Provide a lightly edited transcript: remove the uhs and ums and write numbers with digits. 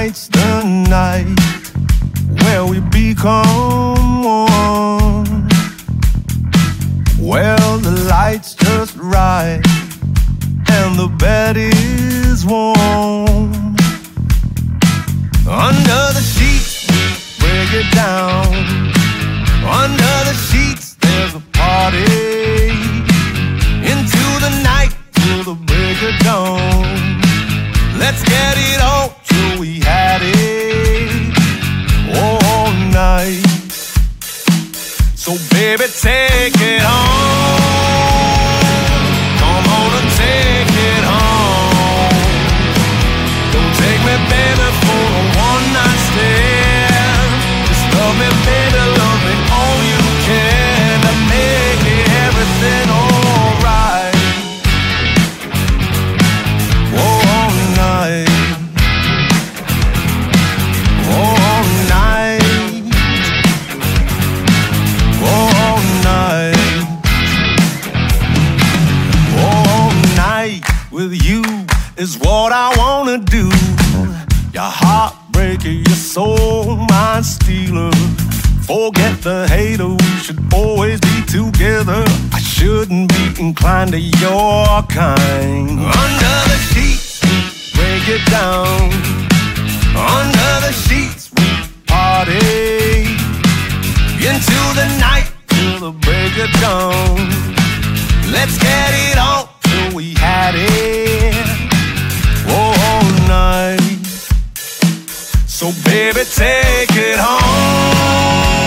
tonight's the night where we become one. Well, the light's just right and the bed is warm. Under the sheets, we break it down. Under the sheets, there's a party. Into the night, till the break of dawn. Let's get it on till we had it all night. So baby, take it home. Come on and take it home. Don't take me, baby, for a one-night stand. Just love me, baby, love me all you can. To make it everything alright. All night. All night. All night. All night with you is what I wanna do. Your heartbreaker, your soul mind stealer. Forget the hater, we should always be together. I shouldn't be inclined to your kind. Under the sheets, break it down. Under the sheets, we party. Into the night, till the break of dawn. Let's get it on till we had it all night. So baby, take it home.